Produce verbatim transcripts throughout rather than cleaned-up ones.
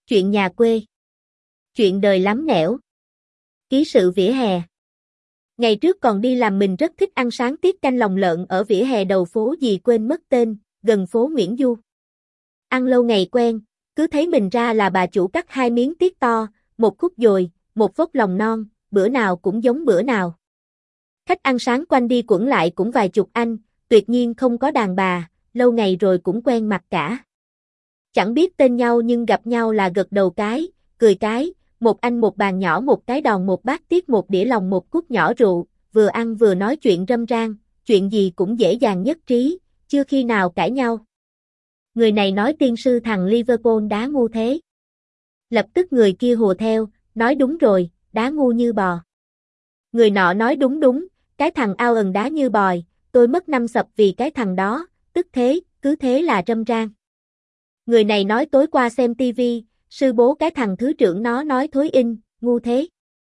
Chuyện nhà quê. Chuyện đời lắm nẻo. Ký sự vỉa hè. Ngày trước còn đi làm mình rất thích ăn sáng tiết canh lòng lợn ở vỉa hè đầu phố gì quên mất tên, gần phố Nguyễn Du. Ăn lâu ngày quen, cứ thấy mình ra là bà chủ cắt hai miếng tiết to, một khúc dồi, một vốc lòng non, bữa nào cũng giống bữa nào. Khách ăn sáng quanh đi quẩn lại cũng vài chục anh, tuyệt nhiên không có đàn bà, lâu ngày rồi cũng quen mặt cả. Chẳng biết tên nhau nhưng gặp nhau là gật đầu cái, cười cái, một anh một bàn nhỏ một cái đòn một bát tiết một đĩa lòng một cút nhỏ rượu, vừa ăn vừa nói chuyện râm ran, chuyện gì cũng dễ dàng nhất trí, chưa khi nào cãi nhau. Người này nói tiên sư thằng Liverpool đá ngu thế. Lập tức người kia hùa theo, nói đúng rồi, đá ngu như bò. Người nọ nói đúng đúng, cái thằng ao ẩn đá như bòi, tôi mất năm sập vì cái thằng đó, tức thế, cứ thế là râm ran. Người này nói tối qua xem tivi, sư bố cái thằng thứ trưởng nó nói thối in, ngu thế.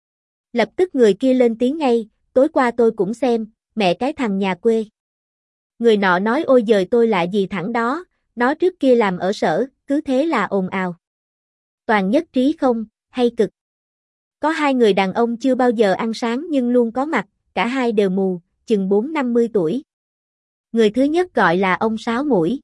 Lập tức người kia lên tiếng ngay, tối qua tôi cũng xem, mẹ cái thằng nhà quê. Người nọ nói ôi giời tôi lạ gì thẳng đó, nó trước kia làm ở sở, cứ thế là ồn ào. Toàn nhất trí không, hay cực. Có hai người đàn ông chưa bao giờ ăn sáng nhưng luôn có mặt, cả hai đều mù, chừng bốn năm mươi tuổi. Người thứ nhất gọi là ông Sáu Mũi.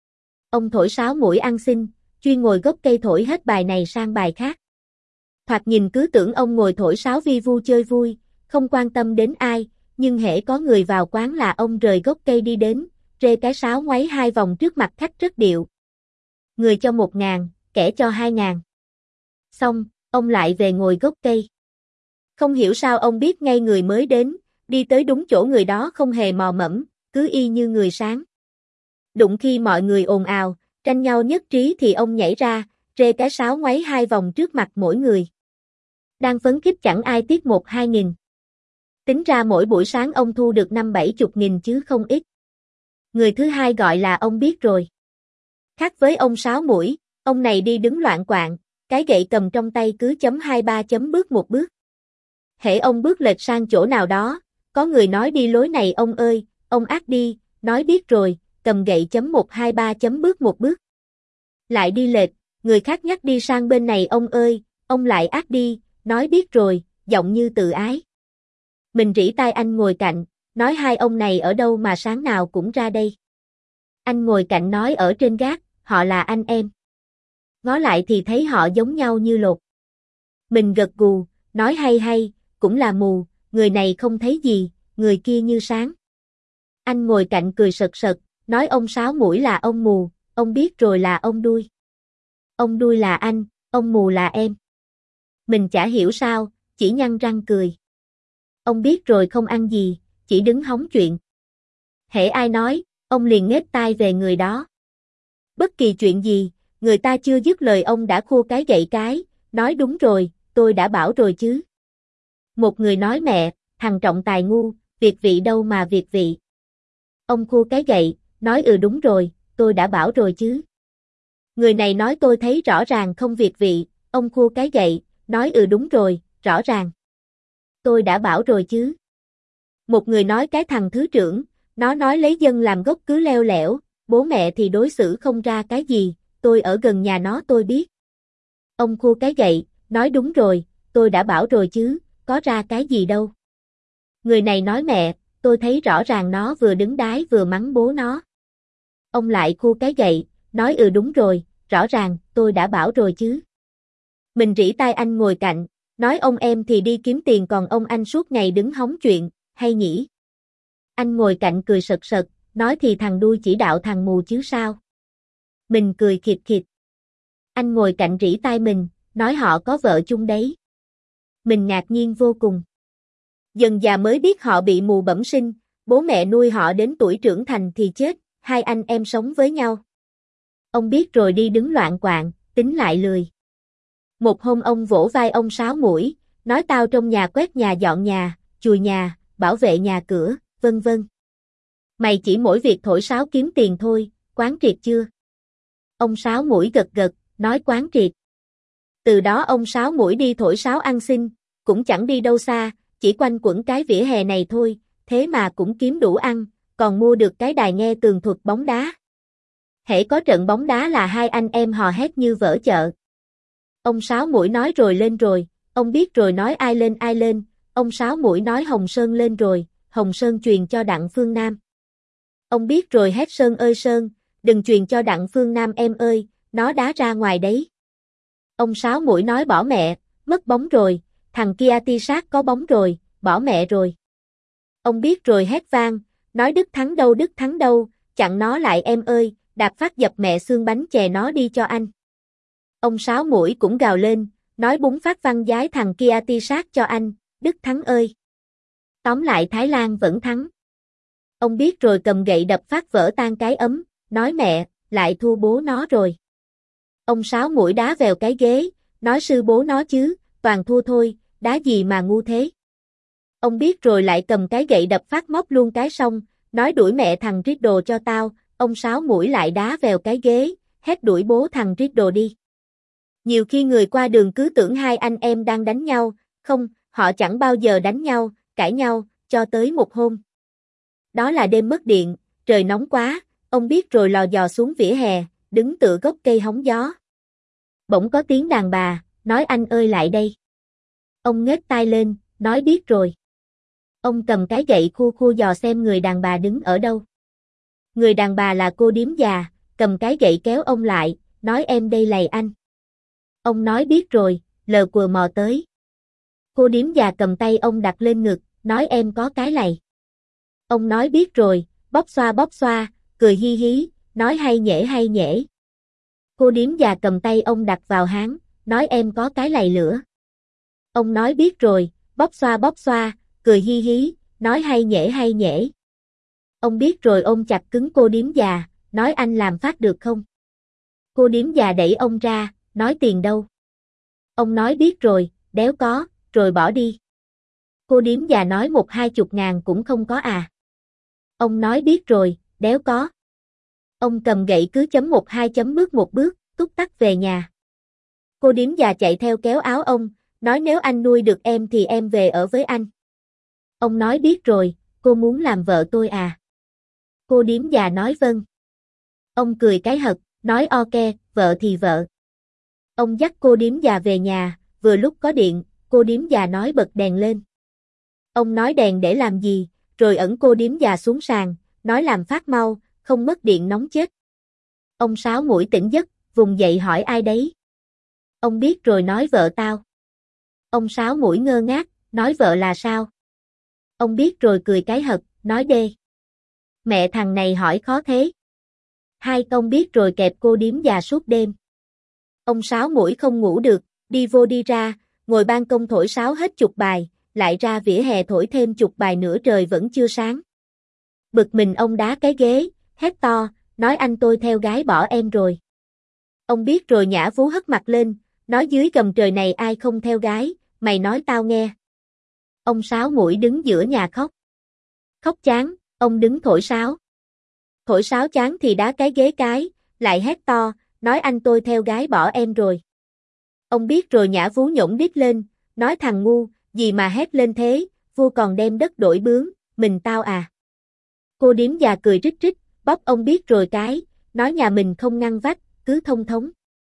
Ông thổi sáo mũi ăn xin, chuyên ngồi gốc cây thổi hết bài này sang bài khác. Thoạt nhìn cứ tưởng ông ngồi thổi sáo vi vu chơi vui, không quan tâm đến ai, nhưng hễ có người vào quán là ông rời gốc cây đi đến, rê cái sáo ngoáy hai vòng trước mặt khách rất điệu. Người cho một ngàn, kẻ cho hai ngàn. Xong, ông lại về ngồi gốc cây. Không hiểu sao ông biết ngay người mới đến, đi tới đúng chỗ người đó không hề mò mẫm, cứ y như người sáng. Đụng khi mọi người ồn ào, tranh nhau nhất trí thì ông nhảy ra, rê cái sáo ngoáy hai vòng trước mặt mỗi người. Đang phấn khích chẳng ai tiếc một hai nghìn. Tính ra mỗi buổi sáng ông thu được năm bảy chục nghìn chứ không ít. Người thứ hai gọi là ông biết rồi. Khác với ông Sáu Mũi, ông này đi đứng loạn quạng, cái gậy cầm trong tay cứ chấm hai ba chấm bước một bước. Hễ ông bước lệch sang chỗ nào đó, có người nói đi lối này ông ơi, ông ác đi, nói biết rồi, cầm gậy chấm một hai ba chấm bước một bước. Lại đi lệch, người khác nhắc đi sang bên này ông ơi, ông lại ác đi, nói biết rồi, giọng như tự ái. Mình rỉ tai anh ngồi cạnh, nói hai ông này ở đâu mà sáng nào cũng ra đây. Anh ngồi cạnh nói ở trên gác, họ là anh em. Ngó lại thì thấy họ giống nhau như lột. Mình gật gù, nói hay hay, cũng là mù, người này không thấy gì, người kia như sáng. Anh ngồi cạnh cười sật sật, nói ông Sáu Mũi là ông mù, ông biết rồi là ông đuôi. Ông đuôi là anh, ông mù là em. Mình chả hiểu sao, chỉ nhăn răng cười. Ông biết rồi không ăn gì, chỉ đứng hóng chuyện. Hễ ai nói, ông liền nghếch tai về người đó. Bất kỳ chuyện gì, người ta chưa dứt lời ông đã khua cái gậy cái, nói đúng rồi, tôi đã bảo rồi chứ. Một người nói mẹ, thằng trọng tài ngu, việc vị đâu mà việc vị. Ông khua cái gậy, nói ừ đúng rồi, tôi đã bảo rồi chứ. Người này nói tôi thấy rõ ràng không việc vị, ông khua cái gậy, nói ừ đúng rồi, rõ ràng. Tôi đã bảo rồi chứ. Một người nói cái thằng thứ trưởng, nó nói lấy dân làm gốc cứ leo lẻo, bố mẹ thì đối xử không ra cái gì, tôi ở gần nhà nó tôi biết. Ông khua cái gậy, nói đúng rồi, tôi đã bảo rồi chứ, có ra cái gì đâu. Người này nói mẹ, tôi thấy rõ ràng nó vừa đứng đái vừa mắng bố nó. Ông lại khua cái gậy, nói ừ đúng rồi, rõ ràng, tôi đã bảo rồi chứ. Mình rỉ tai anh ngồi cạnh, nói ông em thì đi kiếm tiền còn ông anh suốt ngày đứng hóng chuyện, hay nhỉ? Anh ngồi cạnh cười sật sật, nói thì thằng đuôi chỉ đạo thằng mù chứ sao? Mình cười khịt khịt. Anh ngồi cạnh rỉ tai mình, nói họ có vợ chung đấy. Mình ngạc nhiên vô cùng. Dần già mới biết họ bị mù bẩm sinh, bố mẹ nuôi họ đến tuổi trưởng thành thì chết, hai anh em sống với nhau. Ông biết rồi đi đứng loạn quạng, tính lại lười. Một hôm ông vỗ vai ông Sáu Mũi, nói tao trong nhà quét nhà dọn nhà, chùi nhà, bảo vệ nhà cửa, vân vân. Mày chỉ mỗi việc thổi sáo kiếm tiền thôi, quán triệt chưa? Ông Sáu Mũi gật gật, nói quán triệt. Từ đó ông Sáu Mũi đi thổi sáo ăn xin, cũng chẳng đi đâu xa, chỉ quanh quẩn cái vỉa hè này thôi, thế mà cũng kiếm đủ ăn, còn mua được cái đài nghe tường thuật bóng đá. Hễ có trận bóng đá là hai anh em hò hét như vỡ chợ. Ông Sáu Mũi nói rồi lên rồi, ông biết rồi nói ai lên ai lên, ông Sáu Mũi nói Hồng Sơn lên rồi, Hồng Sơn truyền cho Đặng Phương Nam. Ông biết rồi hét Sơn ơi Sơn, đừng truyền cho Đặng Phương Nam em ơi, nó đá ra ngoài đấy. Ông Sáu Mũi nói bỏ mẹ, mất bóng rồi, thằng kia ti sát có bóng rồi, bỏ mẹ rồi. Ông biết rồi hét vang, nói Đức Thắng đâu Đức Thắng đâu, chặn nó lại em ơi, đạp phát dập mẹ xương bánh chè nó đi cho anh. Ông Sáu Mũi cũng gào lên, nói búng phát văn giái thằng kia ti sát cho anh, Đức Thắng ơi. Tóm lại Thái Lan vẫn thắng. Ông biết rồi cầm gậy đập phát vỡ tan cái ấm, nói mẹ, lại thua bố nó rồi. Ông Sáu Mũi đá vèo cái ghế, nói sư bố nó chứ, toàn thua thôi, đá gì mà ngu thế. Ông biết rồi lại cầm cái gậy đập phát móc luôn cái xong, nói đuổi mẹ thằng Riddle cho tao, ông Sáu Mũi lại đá vèo cái ghế, hét đuổi bố thằng Riddle đi. Nhiều khi người qua đường cứ tưởng hai anh em đang đánh nhau, không, họ chẳng bao giờ đánh nhau, cãi nhau, cho tới một hôm. Đó là đêm mất điện, trời nóng quá, ông biết rồi lò dò xuống vỉa hè, đứng tựa gốc cây hóng gió. Bỗng có tiếng đàn bà, nói anh ơi lại đây. Ông nghếch tai lên, nói biết rồi. Ông cầm cái gậy khua khua dò xem người đàn bà đứng ở đâu. Người đàn bà là cô điếm già, cầm cái gậy kéo ông lại, nói em đây lầy anh. Ông nói biết rồi, lờ quờ mò tới. Cô điếm già cầm tay ông đặt lên ngực, nói em có cái lầy. Ông nói biết rồi, bóp xoa bóp xoa, cười hi hí, nói hay nhễ hay nhễ. Cô điếm già cầm tay ông đặt vào háng, nói em có cái lầy lửa. Ông nói biết rồi, bóp xoa bóp xoa, cười hi hí, nói hay nhễ hay nhễ. Ông biết rồi ôm chặt cứng cô điếm già, nói anh làm phát được không? Cô điếm già đẩy ông ra, nói tiền đâu? Ông nói biết rồi, đéo có, rồi bỏ đi. Cô điếm già nói một hai chục ngàn cũng không có à. Ông nói biết rồi, đéo có. Ông cầm gậy cứ chấm một hai chấm bước một bước, túc tắc về nhà. Cô điếm già chạy theo kéo áo ông, nói nếu anh nuôi được em thì em về ở với anh. Ông nói biết rồi, cô muốn làm vợ tôi à? Cô điếm già nói vâng. Ông cười cái hật, nói ok, vợ thì vợ. Ông dắt cô điếm già về nhà, vừa lúc có điện, cô điếm già nói bật đèn lên. Ông nói đèn để làm gì, rồi ẩn cô điếm già xuống sàn, nói làm phát mau, không mất điện nóng chết. Ông Sáu Mũi tỉnh giấc, vùng dậy hỏi ai đấy? Ông biết rồi nói vợ tao. Ông Sáu Mũi ngơ ngác, nói vợ là sao? Ông biết rồi cười cái hật, nói đê. Mẹ thằng này hỏi khó thế. Hai công biết rồi kẹp cô điếm già suốt đêm. Ông Sáu Mũi không ngủ được, đi vô đi ra, ngồi ban công thổi sáo hết chục bài, lại ra vỉa hè thổi thêm chục bài nữa trời vẫn chưa sáng. Bực mình ông đá cái ghế, hét to, nói anh tôi theo gái bỏ em rồi. Ông biết rồi nhả vú hất mặt lên, nói dưới gầm trời này ai không theo gái, mày nói tao nghe. Ông Sáu Mũi đứng giữa nhà khóc. Khóc chán, ông đứng thổi sáo. Thổi sáo chán thì đá cái ghế cái, lại hét to, nói anh tôi theo gái bỏ em rồi. Ông biết rồi nhả vú nhổn đít lên, nói thằng ngu, gì mà hét lên thế, vua còn đem đất đổi bướm, mình tao à. Cô điếm già cười rít rít, bóp ông biết rồi cái, nói nhà mình không ngăn vách, cứ thông thống.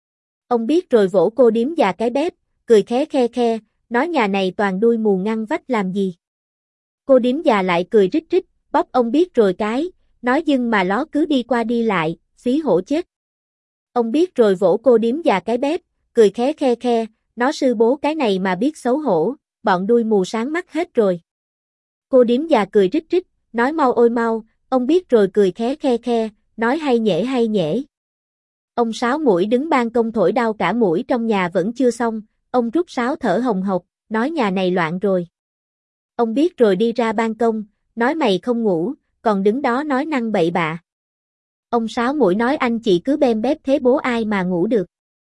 Ông biết rồi vỗ cô điếm già cái bếp, cười khé khe khe, nói nhà này toàn đuôi mù ngăn vách làm gì. Cô điếm già lại cười rít rít, bóp ông biết rồi cái, nói dưng mà ló cứ đi qua đi lại, xí hổ chết. Ông biết rồi vỗ cô điếm già cái bếp, cười khé khe khe, nó sư bố cái này mà biết xấu hổ, bọn đuôi mù sáng mắt hết rồi. Cô điếm già cười rít rít, nói mau ôi mau, ông biết rồi cười khé khe khe, nói hay nhễ hay nhễ. Ông Sáu Mũi đứng ban công thổi đau cả mũi trong nhà vẫn chưa xong, ông rút sáo thở hồng hộc, nói nhà này loạn rồi. Ông biết rồi đi ra ban công, nói mày không ngủ, còn đứng đó nói năng bậy bạ. Ông Sáu Mũi nói anh chị cứ bem bép thế bố ai mà ngủ được.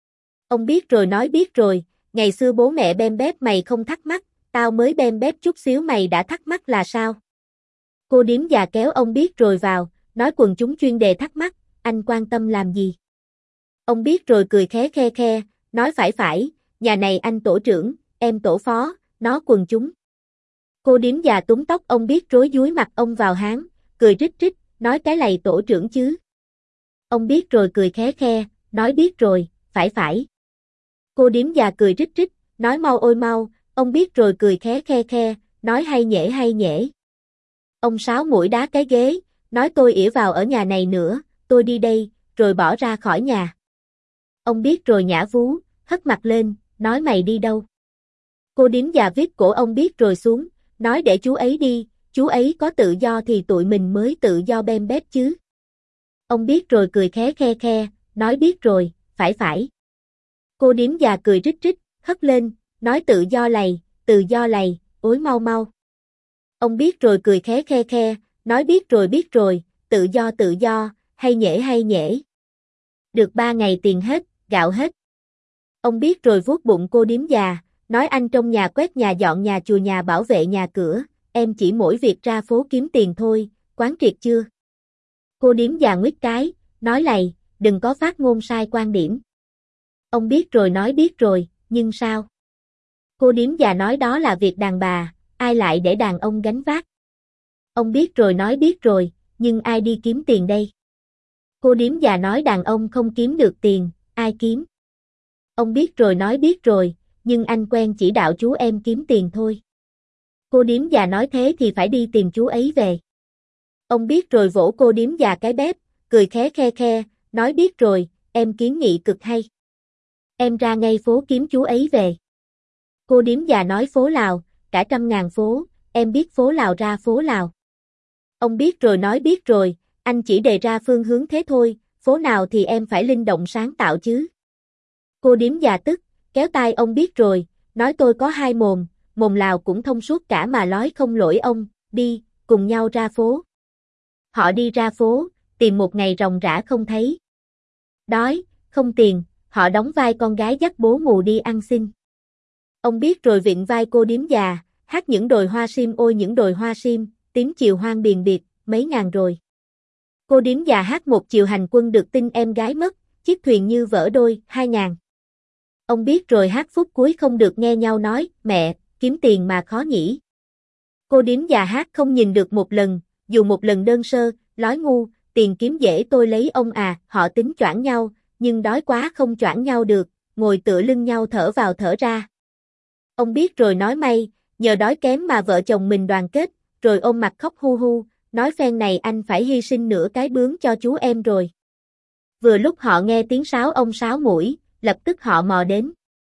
Ông biết rồi nói biết rồi, ngày xưa bố mẹ bem bép mày không thắc mắc, tao mới bem bép chút xíu mày đã thắc mắc là sao? Cô điếm già kéo ông biết rồi vào, nói quần chúng chuyên đề thắc mắc, anh quan tâm làm gì? Ông biết rồi cười khé khe khe, nói phải phải, nhà này anh tổ trưởng, em tổ phó, nó quần chúng. Cô điếm già túm tóc ông biết rối dúi mặt ông vào háng, cười rít rít, nói cái lầy tổ trưởng chứ. Ông biết rồi cười khé khe, nói biết rồi, phải phải. Cô điếm già cười rít rít, nói mau ôi mau, ông biết rồi cười khé khe khe, nói hay nhễ hay nhễ. Ông Sáu Mũi đá cái ghế, nói tôi ỉa vào ở nhà này nữa, tôi đi đây, rồi bỏ ra khỏi nhà. Ông biết rồi nhả vú, hất mặt lên, nói mày đi đâu? Cô điếm già viết cổ ông biết rồi xuống, nói để chú ấy đi, chú ấy có tự do thì tụi mình mới tự do bem bét chứ. Ông biết rồi cười khé khe khe, nói biết rồi, phải phải. Cô điếm già cười rít rít, hất lên, nói tự do lầy, tự do lầy, ối mau mau. Ông biết rồi cười khé khe khe, nói biết rồi biết rồi, tự do tự do, hay nhễ hay nhễ. Được ba ngày tiền hết, gạo hết. Ông biết rồi vuốt bụng cô điếm già, nói anh trong nhà quét nhà dọn nhà chùa nhà bảo vệ nhà cửa, em chỉ mỗi việc ra phố kiếm tiền thôi, quán triệt chưa? Cô điếm già nguyết cái, nói lầy, đừng có phát ngôn sai quan điểm. Ông biết rồi nói biết rồi, nhưng sao? Cô điếm già nói đó là việc đàn bà, ai lại để đàn ông gánh vác? Ông biết rồi nói biết rồi, nhưng ai đi kiếm tiền đây? Cô điếm già nói đàn ông không kiếm được tiền, ai kiếm? Ông biết rồi nói biết rồi, nhưng anh quen chỉ đạo chú em kiếm tiền thôi. Cô điếm già nói thế thì phải đi tìm chú ấy về. Ông biết rồi vỗ cô điếm già cái bếp, cười khé khe khe, nói biết rồi, em kiến nghị cực hay. Em ra ngay phố kiếm chú ấy về. Cô điếm già nói phố Lào, cả trăm ngàn phố, em biết phố Lào ra phố Lào. Ông biết rồi nói biết rồi, anh chỉ đề ra phương hướng thế thôi, phố nào thì em phải linh động sáng tạo chứ. Cô điếm già tức, kéo tay ông biết rồi, nói tôi có hai mồm, mồm Lào cũng thông suốt cả mà nói không lỗi ông, đi, cùng nhau ra phố. Họ đi ra phố, tìm một ngày ròng rã không thấy. Đói, không tiền, họ đóng vai con gái dắt bố mù đi ăn xin. Ông biết rồi vịn vai cô điếm già, hát những đồi hoa sim ôi những đồi hoa sim, tím chiều hoang biền biệt, mấy ngàn rồi. Cô điếm già hát một chiều hành quân được tin em gái mất, chiếc thuyền như vỡ đôi, hai ngàn. Ông biết rồi hát phút cuối không được nghe nhau nói, mẹ, kiếm tiền mà khó nhỉ. Cô điếm già hát không nhìn được một lần, dù một lần đơn sơ, lói ngu, tiền kiếm dễ tôi lấy ông à, họ tính choảng nhau, nhưng đói quá không choảng nhau được, ngồi tựa lưng nhau thở vào thở ra. Ông biết rồi nói may, nhờ đói kém mà vợ chồng mình đoàn kết, rồi ôm mặt khóc hu hu, nói phen này anh phải hy sinh nửa cái bướm cho chú em rồi. Vừa lúc họ nghe tiếng sáo ông Sáu Mũi, lập tức họ mò đến.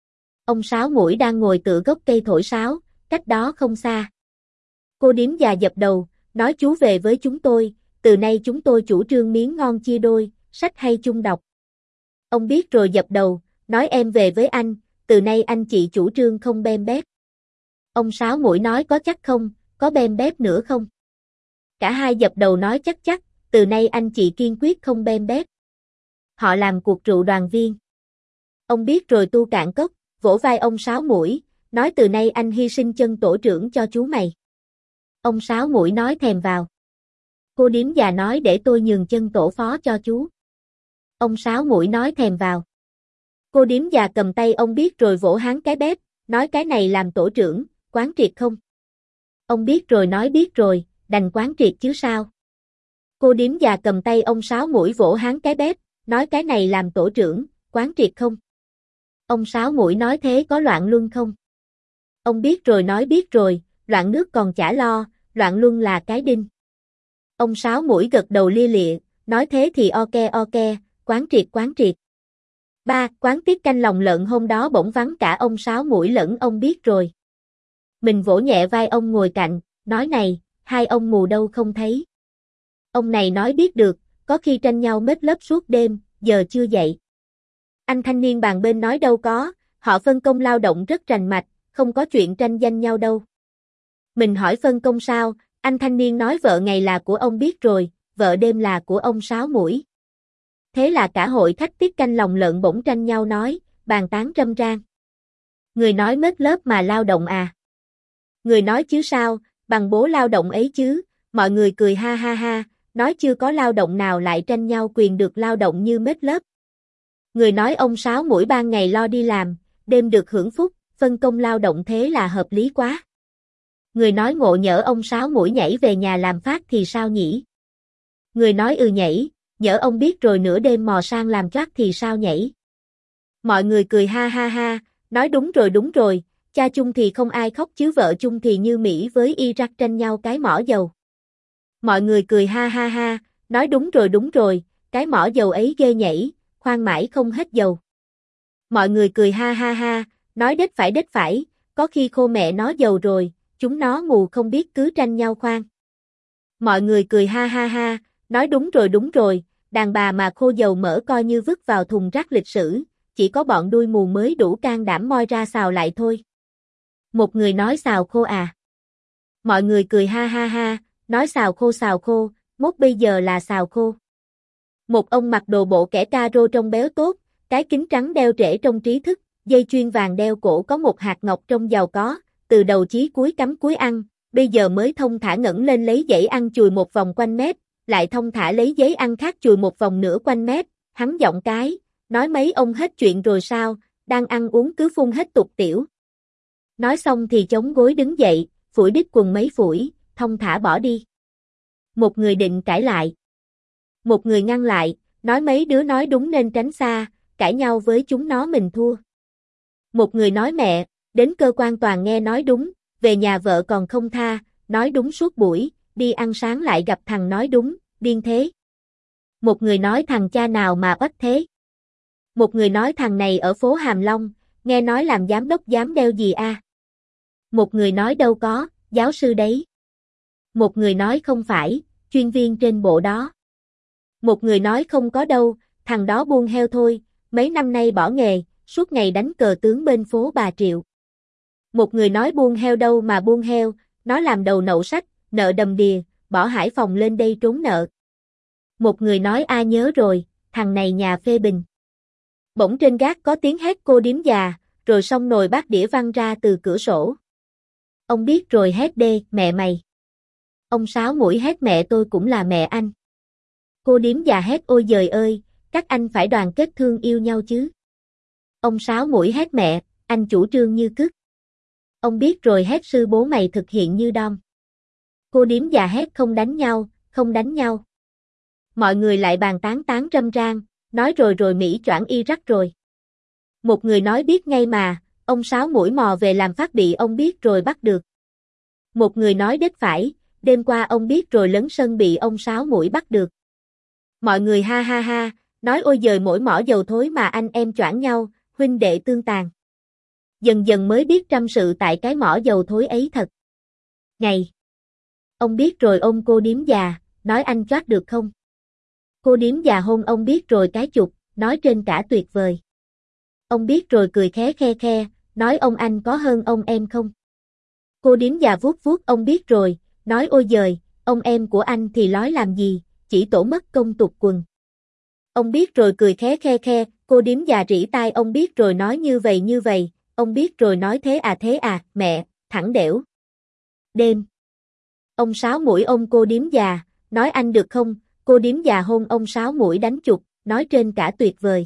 Ông Sáu Mũi đang ngồi tựa gốc cây thổi sáo, cách đó không xa. Cô điếm già dập đầu, nói chú về với chúng tôi, từ nay chúng tôi chủ trương miếng ngon chia đôi, sách hay chung đọc. Ông biết rồi dập đầu, nói em về với anh, từ nay anh chị chủ trương không bem bét. Ông Sáu Mũi nói có chắc không, có bem bét nữa không? Cả hai dập đầu nói chắc chắc, từ nay anh chị kiên quyết không bem bét. Họ làm cuộc rượu đoàn viên. Ông biết rồi tu cạn cốc, vỗ vai ông Sáu Mũi, nói từ nay anh hy sinh chân tổ trưởng cho chú mày. Ông Sáu Mũi nói thèm vào. Cô điếm già nói để tôi nhường chân tổ phó cho chú. Ông Sáu Mũi nói thèm vào. Cô điếm già cầm tay ông biết rồi vỗ hắn cái bếp, nói cái này làm tổ trưởng, quán triệt không? Ông biết rồi nói biết rồi, đành quán triệt chứ sao? Cô điếm già cầm tay ông Sáu Mũi vỗ hắn cái bếp, nói cái này làm tổ trưởng, quán triệt không? Ông Sáu Mũi nói thế có loạn luân không? Ông biết rồi nói biết rồi, loạn nước còn chả lo, loạn luân là cái đinh. Ông Sáu Mũi gật đầu lia lịa, nói thế thì ok ok, quán triệt quán triệt. Ba, quán tiết canh lòng lợn hôm đó bỗng vắng cả ông Sáu Mũi lẫn ông biết rồi. Mình vỗ nhẹ vai ông ngồi cạnh, nói này, hai ông mù đâu không thấy. Ông này nói biết được, có khi tranh nhau mết lớp suốt đêm, giờ chưa dậy. Anh thanh niên bàn bên nói đâu có, họ phân công lao động rất rành mạch, không có chuyện tranh giành nhau đâu. Mình hỏi phân công sao, anh thanh niên nói vợ ngày là của ông biết rồi, vợ đêm là của ông Sáu Mũi. Thế là cả hội khách tiết canh lòng lợn bỗng tranh nhau nói, bàn tán râm ran. Người nói mết lớp mà lao động à? Người nói chứ sao, bằng bố lao động ấy chứ, mọi người cười ha ha ha, nói chưa có lao động nào lại tranh nhau quyền được lao động như mết lớp. Người nói ông Sáu Mũi ban ngày lo đi làm, đêm được hưởng phúc, phân công lao động thế là hợp lý quá. Người nói ngộ nhỡ ông Sáu Mũi nhảy về nhà làm phát thì sao nhỉ? Người nói ừ nhảy, nhỡ ông biết rồi nửa đêm mò sang làm choác thì sao nhảy? Mọi người cười ha ha ha, nói đúng rồi đúng rồi, cha chung thì không ai khóc chứ vợ chung thì như Mỹ với Iraq tranh nhau cái mỏ dầu. Mọi người cười ha ha ha, nói đúng rồi đúng rồi, cái mỏ dầu ấy ghê nhảy, khoan mãi không hết dầu. Mọi người cười ha ha ha, nói đếch phải đếch phải, có khi khô mẹ nó dầu rồi, chúng nó mù không biết cứ tranh nhau khoan. Mọi người cười ha ha ha, nói đúng rồi đúng rồi, đàn bà mà khô dầu mỡ coi như vứt vào thùng rác lịch sử, chỉ có bọn đuôi mù mới đủ can đảm moi ra xào lại thôi. Một người nói xào khô à. Mọi người cười ha ha ha, nói xào khô xào khô, mốt bây giờ là xào khô. Một ông mặc đồ bộ kẻ caro trông béo tốt, cái kính trắng đeo trễ trong trí thức, dây chuyền vàng đeo cổ có một hạt ngọc trong giàu có, từ đầu chí cuối cắm cuối ăn, bây giờ mới thông thả ngẩng lên lấy giấy ăn chùi một vòng quanh mép, lại thông thả lấy giấy ăn khác chùi một vòng nữa quanh mép, hắn giọng cái, nói mấy ông hết chuyện rồi sao, đang ăn uống cứ phun hết tục tiểu. Nói xong thì chống gối đứng dậy, phủi đít quần mấy phủi, thông thả bỏ đi. Một người định cãi lại. Một người ngăn lại, nói mấy đứa nói đúng nên tránh xa, cãi nhau với chúng nó mình thua. Một người nói mẹ, đến cơ quan toàn nghe nói đúng, về nhà vợ còn không tha, nói đúng suốt buổi, đi ăn sáng lại gặp thằng nói đúng, điên thế. Một người nói thằng cha nào mà oách thế. Một người nói thằng này ở phố Hàm Long, nghe nói làm giám đốc dám đeo gì a? À? Một người nói đâu có, giáo sư đấy. Một người nói không phải, chuyên viên trên bộ đó. Một người nói không có đâu, thằng đó buôn heo thôi, mấy năm nay bỏ nghề, suốt ngày đánh cờ tướng bên phố Bà Triệu. Một người nói buôn heo đâu mà buôn heo, nó làm đầu nậu sách, nợ đầm đìa, bỏ Hải Phòng lên đây trốn nợ. Một người nói a nhớ rồi, thằng này nhà phê bình. Bỗng trên gác có tiếng hét cô điếm già, rồi xong nồi bát đĩa văng ra từ cửa sổ. Ông biết rồi hét đê, mẹ mày. Ông Sáu Mũi hét mẹ tôi cũng là mẹ anh. Cô điếm già hét ôi giời ơi, các anh phải đoàn kết thương yêu nhau chứ. Ông Sáu Mũi hét mẹ, anh chủ trương như cứt. Ông biết rồi hét sư bố mày thực hiện như đom. Cô điếm già hét không đánh nhau, không đánh nhau. Mọi người lại bàn tán tán râm ran, nói rồi rồi Mỹ choảng Iraq rồi. Một người nói biết ngay mà, ông Sáu Mũi mò về làm phát bị ông biết rồi bắt được. Một người nói đếch phải, đêm qua ông biết rồi lấn sân bị ông Sáu Mũi bắt được. Mọi người ha ha ha, nói ôi giời mỗi mỏ dầu thối mà anh em choảng nhau, huynh đệ tương tàn. Dần dần mới biết trăm sự tại cái mỏ dầu thối ấy thật. Ngày. Ông biết rồi ôm cô điếm già, nói anh choát được không? Cô điếm già hôn ông biết rồi cái chục, nói trên cả tuyệt vời. Ông biết rồi cười khé khe khe, nói ông anh có hơn ông em không? Cô điếm già vuốt vuốt ông biết rồi, nói ôi giời, ông em của anh thì nói làm gì, chỉ tổ mất công tục quần. Ông biết rồi cười khé khe khe, cô điếm già rỉ tai ông biết rồi nói như vậy như vậy, ông biết rồi nói thế à thế à, mẹ, thẳng đểu. Đêm. Ông Sáu Mũi ôm cô điếm già, nói anh được không, cô điếm già hôn ông Sáu Mũi đánh chục, nói trên cả tuyệt vời.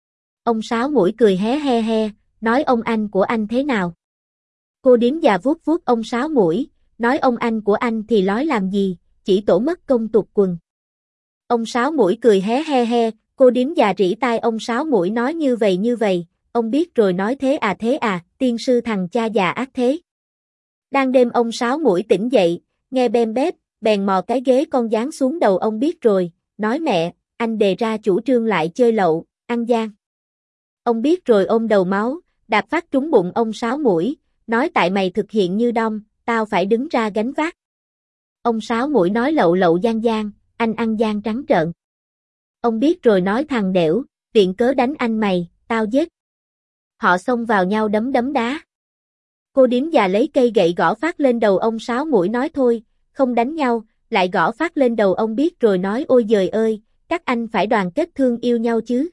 Ông Sáu Mũi cười hé he he, nói ông anh của anh thế nào? Cô điếm già vuốt vuốt ông Sáu Mũi, nói ông anh của anh thì nói làm gì, chỉ tổ mất công tục quần. Ông Sáu Mũi cười hé he he, cô điếm già rỉ tai ông Sáu Mũi nói như vậy như vậy, ông biết rồi nói thế à thế à, tiên sư thằng cha già ác thế. Đang đêm ông Sáu Mũi tỉnh dậy, nghe bem bép, bèn mò cái ghế con giáng xuống đầu ông biết rồi, nói mẹ, anh đề ra chủ trương lại chơi lậu, ăn gian. Ông biết rồi ôm đầu máu, đạp phát trúng bụng ông Sáu Mũi, nói tại mày thực hiện như đom, tao phải đứng ra gánh vác. Ông Sáu Mũi nói lậu lậu gian gian, anh ăn gian trắng trợn. Ông biết rồi nói thằng đểu, viện cớ đánh anh mày, tao giết. Họ xông vào nhau đấm đấm đá. Cô điếm già lấy cây gậy gõ phát lên đầu ông Sáu Mũi nói thôi, không đánh nhau, lại gõ phát lên đầu ông biết rồi nói ôi giời ơi, các anh phải đoàn kết thương yêu nhau chứ.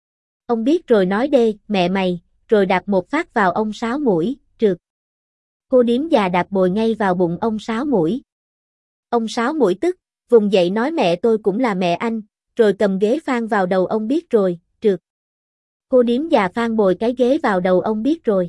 Ông biết rồi nói đê, mẹ mày, rồi đạp một phát vào ông Sáu Mũi, trượt. Cô điếm già đạp bồi ngay vào bụng ông Sáu Mũi. Ông Sáu Mũi tức, vùng dậy nói mẹ tôi cũng là mẹ anh, rồi cầm ghế phang vào đầu ông biết rồi, trượt. Cô điếm già phang bồi cái ghế vào đầu ông biết rồi.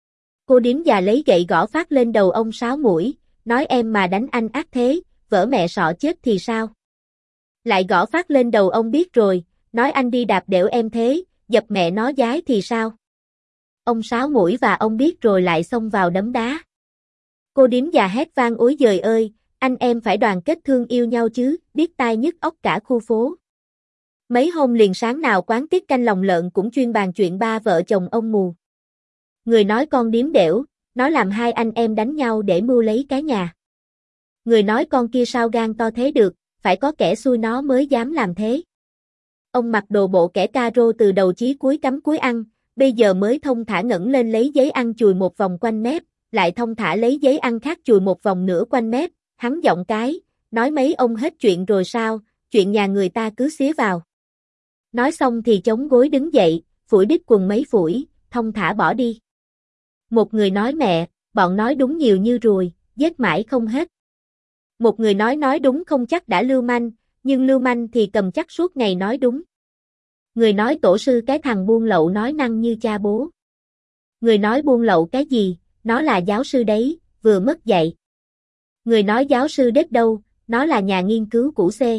Cô điếm già lấy gậy gõ phát lên đầu ông Sáu Mũi, nói em mà đánh anh ác thế, vỡ mẹ sọ chết thì sao? Lại gõ phát lên đầu ông biết rồi, nói anh đi đạp đểu em thế, Dập mẹ nó giái thì sao? Ông Sáu Mũi và ông Biết rồi lại xông vào đấm đá. Cô điếm già hét vang ối giời ơi, anh em phải đoàn kết thương yêu nhau chứ, biết tai nhức óc cả khu phố. Mấy hôm liền sáng nào quán tiết canh lòng lợn cũng chuyên bàn chuyện ba vợ chồng ông mù. Người nói con điếm đểu, nó làm hai anh em đánh nhau để mưu lấy cái nhà. Người nói con kia sao gan to thế được, phải có kẻ xui nó mới dám làm thế. Ông mặc đồ bộ kẻ caro từ đầu chí cuối cắm cúi ăn, bây giờ mới thông thả ngẩng lên lấy giấy ăn chùi một vòng quanh mép, lại thông thả lấy giấy ăn khác chùi một vòng nữa quanh mép, hắn giọng cái, nói mấy ông hết chuyện rồi sao, chuyện nhà người ta cứ xía vào. Nói xong thì chống gối đứng dậy, phủi đít quần mấy phủi, thông thả bỏ đi. Một người nói mẹ, bọn nói đúng nhiều như ruồi, giết mãi không hết. Một người nói nói đúng không chắc đã lưu manh, nhưng lưu manh thì cầm chắc suốt ngày nói đúng. Người nói tổ sư cái thằng buôn lậu nói năng như cha bố. Người nói buôn lậu cái gì, nó là giáo sư đấy, vừa mất dạy. Người nói giáo sư đết đâu, nó là nhà nghiên cứu cũ C.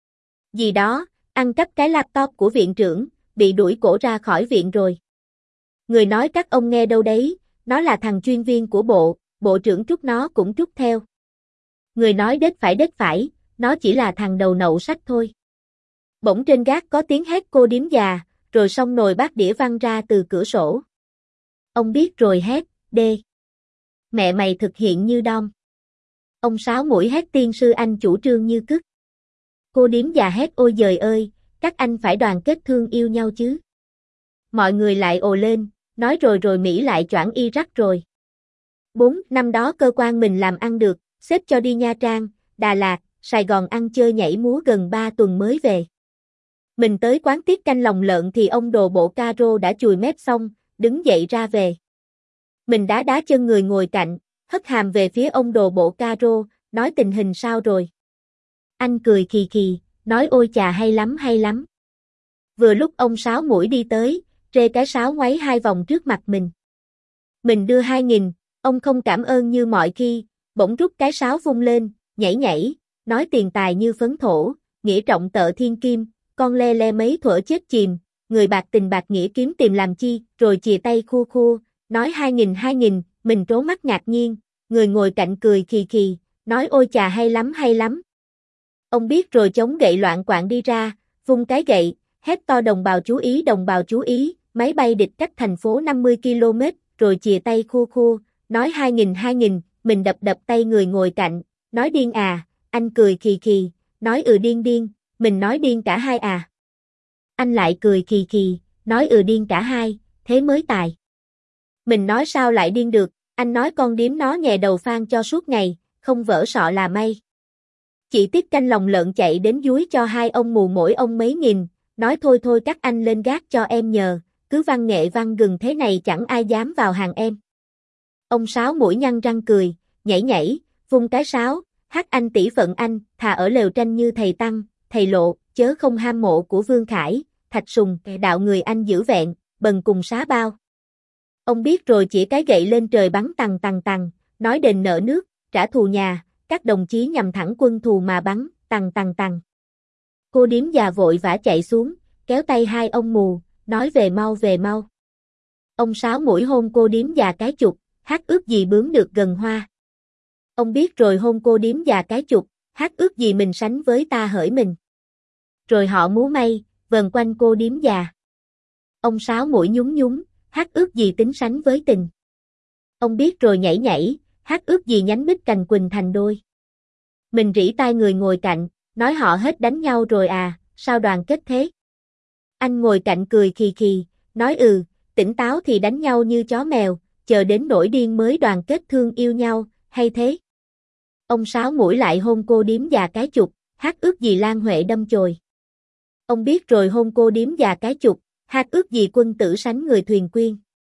Gì đó, ăn cắp cái laptop của viện trưởng, bị đuổi cổ ra khỏi viện rồi. Người nói các ông nghe đâu đấy, nó là thằng chuyên viên của bộ, bộ trưởng trút nó cũng trút theo. Người nói đết phải đết phải, nó chỉ là thằng đầu nậu sách thôi. Bỗng trên gác có tiếng hét cô điếm già, rồi xong nồi bát đĩa văng ra từ cửa sổ. Ông Biết rồi hét, đê. Mẹ mày thực hiện như đom. Ông Sáu Mũi hét tiên sư anh chủ trương như cứt. Cô điếm già hét ôi giời ơi, các anh phải đoàn kết thương yêu nhau chứ. Mọi người lại ồ lên, nói rồi rồi Mỹ lại choảng Iraq rồi. Bốn, năm đó cơ quan mình làm ăn được, xếp cho đi Nha Trang, Đà Lạt, Sài Gòn ăn chơi nhảy múa gần ba tuần mới về. Mình tới quán tiết canh lòng lợn thì ông đồ bộ caro đã chùi mép xong, đứng dậy ra về. Mình đá đá chân người ngồi cạnh, hất hàm về phía ông đồ bộ caro, nói tình hình sao rồi. Anh cười khì khì, nói ôi chà hay lắm hay lắm. Vừa lúc ông Sáu Mũi đi tới, rê cái sáo ngoáy hai vòng trước mặt mình. Mình đưa hai nghìn, ông không cảm ơn như mọi khi, bỗng rút cái sáo vung lên, nhảy nhảy, nói tiền tài như phấn thổ, nghĩa trọng tợ thiên kim, con le le mấy thuở chết chìm, người bạc tình bạc nghĩa kiếm tìm làm chi, rồi chìa tay khua khua, nói hai nghìn hai nghìn, mình trố mắt ngạc nhiên, người ngồi cạnh cười khì khì, nói ôi chà hay lắm hay lắm. Ông Biết rồi chống gậy loạn quạng đi ra, vung cái gậy, hét to đồng bào chú ý đồng bào chú ý, máy bay địch cách thành phố năm mươi ki lô mét, rồi chìa tay khua khua, nói hai nghìn hai nghìn, mình đập đập tay người ngồi cạnh, nói điên à, anh cười khì khì, nói ừ điên điên, mình nói điên cả hai à. Anh lại cười khì khì, nói ừ điên cả hai, thế mới tài. Mình nói sao lại điên được, anh nói con điếm nó nhè đầu phan cho suốt ngày, không vỡ sọ là may. Chị Tiết canh lòng lợn chạy đến dúi cho hai ông mù mỗi ông mấy nghìn, nói thôi thôi các anh lên gác cho em nhờ, cứ văn nghệ văn gừng thế này chẳng ai dám vào hàng em. Ông Sáu Mũi nhăn răng cười, nhảy nhảy, vung cái sáo, hát anh tỷ phận anh, thà ở lều tranh như thầy Tăng, thầy Lộ, chớ không ham mộ của Vương Khải, Thạch Sùng, đạo người anh giữ vẹn, bần cùng xá bao. Ông Biết rồi chỉ cái gậy lên trời bắn tằng tằng tằng, nói đền nợ nước, trả thù nhà, các đồng chí nhằm thẳng quân thù mà bắn, tằng tằng tằng. Cô điếm già vội vã chạy xuống, kéo tay hai ông mù, nói về mau về mau. Ông Sáu Mũi hôn cô điếm già cái chục, hát ước gì bướm được gần hoa. Ông Biết rồi hôn cô điếm già cái chục, hát ước gì mình sánh với ta hỡi mình. Rồi họ múa may, vần quanh cô điếm già. Ông Sáu Mũi nhún nhún, hát ước gì tính sánh với tình. Ông Biết rồi nhảy nhảy, hát ước gì nhánh bích cành quỳnh thành đôi. Mình rỉ tai người ngồi cạnh, nói họ hết đánh nhau rồi à, sao đoàn kết thế? Anh ngồi cạnh cười khì khì, nói ừ, tỉnh táo thì đánh nhau như chó mèo, chờ đến nỗi điên mới đoàn kết thương yêu nhau, hay thế? Ông Sáu Mũi lại hôn cô điếm già cái chục, hát ước gì Lan Huệ đâm chồi. Ông Biết rồi hôn cô điếm già cái chục, hát ước gì quân tử sánh người thuyền quyên.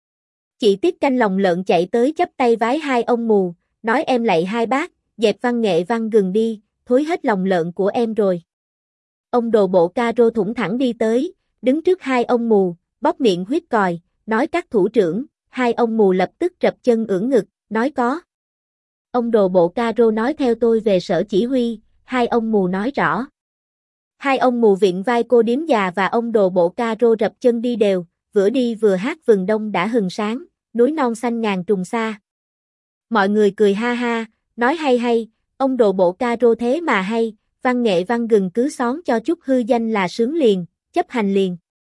Chị Tiết canh lòng lợn chạy tới chắp tay vái hai ông mù, nói em lạy hai bác, dẹp văn nghệ văn gừng đi, thối hết lòng lợn của em rồi. Ông đồ bộ caro thủng thẳng đi tới, đứng trước hai ông mù, bóp miệng huyết còi, nói các thủ trưởng, hai ông mù lập tức rập chân ưỡn ngực, nói có. Ông đồ bộ caro nói theo tôi về sở chỉ huy, hai ông mù nói rõ. Hai ông mù vịn vai cô điếm già và ông đồ bộ caro rập chân đi đều, vừa đi vừa hát vừng đông đã hừng sáng, núi non xanh ngàn trùng xa. Mọi người cười ha ha, nói hay hay, ông đồ bộ caro thế mà hay, văn nghệ văn gừng cứ xón cho chút hư danh là sướng liền, chấp hành liền.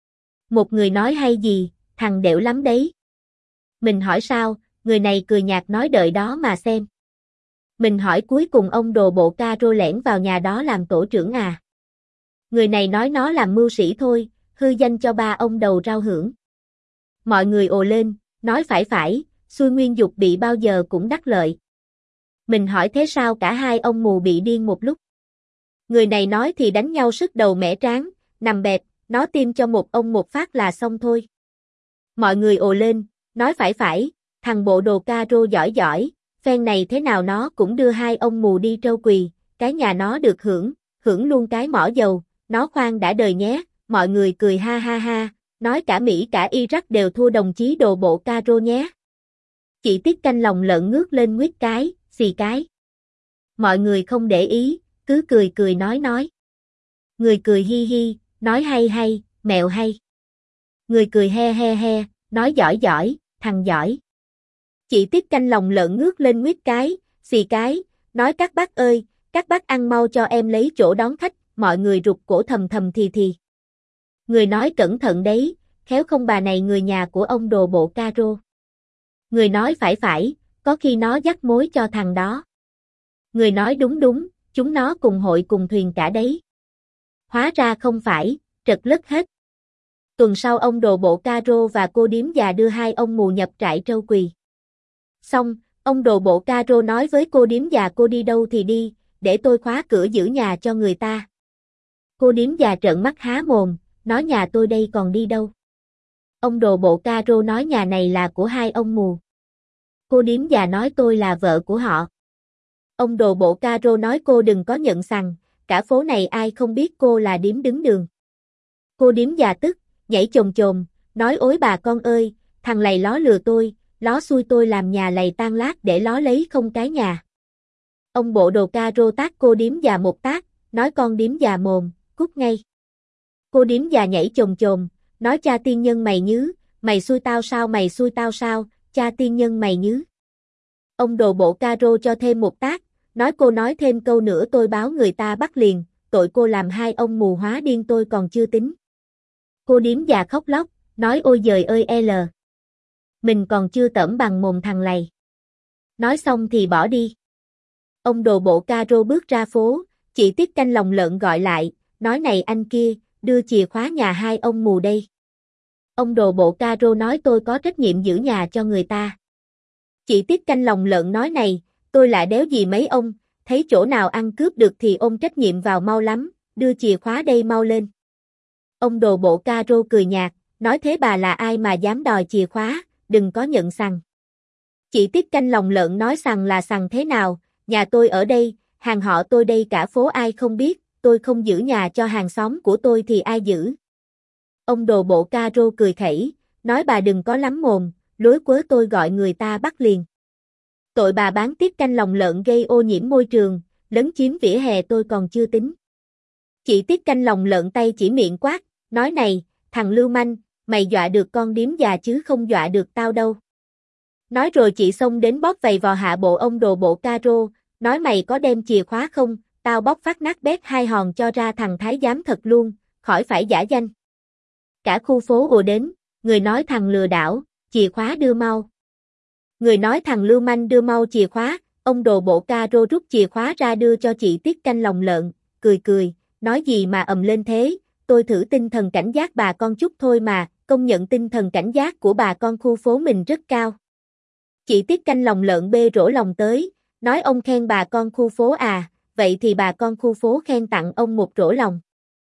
Một người nói hay gì, thằng đểu lắm đấy. Mình hỏi sao, người này cười nhạt nói đợi đó mà xem. Mình hỏi cuối cùng ông đồ bộ caro lẻn vào nhà đó làm tổ trưởng à. Người này nói nó làm mưu sĩ thôi, hư danh cho ba ông đầu rau hưởng. Mọi người ồ lên, nói phải phải, xui nguyên dục bị bao giờ cũng đắc lợi. Mình hỏi thế sao cả hai ông mù bị điên một lúc. Người này nói thì đánh nhau sức đầu mẻ trán, nằm bẹp, nó tiêm cho một ông một phát là xong thôi. Mọi người ồ lên, nói phải phải, thằng bộ đồ caro giỏi giỏi, phen này thế nào nó cũng đưa hai ông mù đi trâu quỳ, cái nhà nó được hưởng, hưởng luôn cái mỏ dầu, nó khoan đã đời nhé, mọi người cười ha ha ha, nói cả Mỹ cả Iraq đều thua đồng chí đồ bộ caro nhé. Chị Tiết canh lòng lợn ngước lên nguyết cái, xì cái. Mọi người không để ý, cứ cười cười nói nói. Người cười hi hi, nói hay hay, mẹo hay. Người cười he he he, nói giỏi giỏi, thằng giỏi. Chị Tiết canh lòng lợn ngước lên nguyết cái, xì cái, nói các bác ơi, các bác ăn mau cho em lấy chỗ đón khách, mọi người rụt cổ thầm thầm thì thì. Người nói cẩn thận đấy, khéo không bà này người nhà của ông đồ bộ caro. Người nói phải phải, có khi nó dắt mối cho thằng đó. Người nói đúng đúng, chúng nó cùng hội cùng thuyền cả đấy. Hóa ra không phải, trật lất hết. Tuần sau ông đồ bộ caro và cô điếm già đưa hai ông mù nhập trại trâu quỳ. Xong, ông đồ bộ caro nói với cô điếm già cô đi đâu thì đi, để tôi khóa cửa giữ nhà cho người ta. Cô điếm già trợn mắt há mồm, nói nhà tôi đây còn đi đâu. Ông đồ bộ caro nói nhà này là của hai ông mù. Cô điếm già nói tôi là vợ của họ. Ông đồ bộ caro nói cô đừng có nhận sằng, cả phố này ai không biết cô là điếm đứng đường. Cô điếm già tức, nhảy chồm chồm, nói ối bà con ơi, thằng lầy ló lừa tôi, ló xui tôi làm nhà lầy tan lát để ló lấy không cái nhà. Ông bộ đồ caro tát cô điếm già một tát, nói con điếm già mồm, cút ngay. Cô điếm già nhảy chồm chồm, nói cha tiên nhân mày nhứ, mày xui tao sao mày xui tao sao, cha tiên nhân mày nhứ. Ông đồ bộ caro cho thêm một tát, nói cô nói thêm câu nữa tôi báo người ta bắt liền, tội cô làm hai ông mù hóa điên tôi còn chưa tính. Cô điếm già khóc lóc, nói ôi giời ơi l. Mình còn chưa tởm bằng mồm thằng lầy. Nói xong thì bỏ đi. Ông đồ bộ caro bước ra phố, chị Tiết canh lòng lợn gọi lại, nói này anh kia, đưa chìa khóa nhà hai ông mù đây. Ông đồ bộ caro nói tôi có trách nhiệm giữ nhà cho người ta. Chị Tiết canh lòng lợn nói này, tôi lại đéo gì mấy ông, thấy chỗ nào ăn cướp được thì ôm trách nhiệm vào mau lắm, đưa chìa khóa đây mau lên. Ông đồ bộ caro cười nhạt, nói thế bà là ai mà dám đòi chìa khóa, đừng có nhận sằng. Chị Tiết canh lòng lợn nói sằng là sằng thế nào, nhà tôi ở đây, hàng họ tôi đây cả phố ai không biết, tôi không giữ nhà cho hàng xóm của tôi thì ai giữ. Ông đồ bộ caro cười khẩy, nói bà đừng có lắm mồm, lối quớ tôi gọi người ta bắt liền. Tội bà bán tiết canh lòng lợn gây ô nhiễm môi trường, lấn chiếm vỉa hè tôi còn chưa tính. Chị Tiết canh lòng lợn tay chỉ miệng quát, nói này, thằng lưu manh, mày dọa được con điếm già chứ không dọa được tao đâu. Nói rồi chị xông đến bóp vầy vò hạ bộ ông đồ bộ caro, nói mày có đem chìa khóa không, tao bóp phát nát bét hai hòn cho ra thằng thái giám thật luôn, khỏi phải giả danh. Cả khu phố ùa đến, người nói thằng lừa đảo, chìa khóa đưa mau. Người nói thằng lưu manh đưa mau chìa khóa, ông đồ bộ caro rút chìa khóa ra đưa cho chị Tiết canh lòng lợn, cười cười, nói gì mà ầm lên thế, tôi thử tinh thần cảnh giác bà con chút thôi mà, công nhận tinh thần cảnh giác của bà con khu phố mình rất cao. Chị Tiết canh lòng lợn bê rổ lòng tới, nói ông khen bà con khu phố à, vậy thì bà con khu phố khen tặng ông một rổ lòng.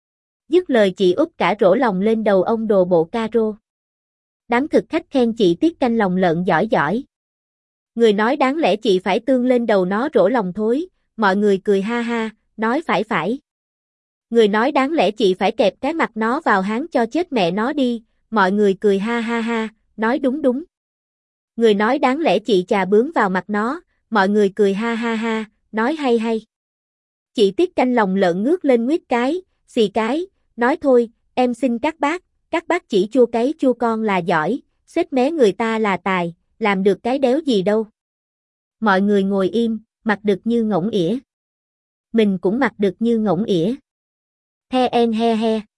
Dứt lời chị úp cả rổ lòng lên đầu ông đồ bộ caro. Đám thực khách khen chị Tiết canh lòng lợn giỏi giỏi. Người nói đáng lẽ chị phải tương lên đầu nó rổ lòng thối, mọi người cười ha ha, nói phải phải. Người nói đáng lẽ chị phải kẹp cái mặt nó vào háng cho chết mẹ nó đi, mọi người cười ha ha ha, nói đúng đúng. Người nói đáng lẽ chị chà bướm vào mặt nó, mọi người cười ha ha ha, nói hay hay. Chị Tiết canh lòng lợn ngước lên nguyết cái, xì cái, nói thôi, em xin các bác, các bác chỉ chua cái chua con là giỏi, xếp mé người ta là tài, làm được cái đéo gì đâu. Mọi người ngồi im, mặc được như ngỗng ỉa. Mình cũng mặc được như ngỗng ỉa. The en he he.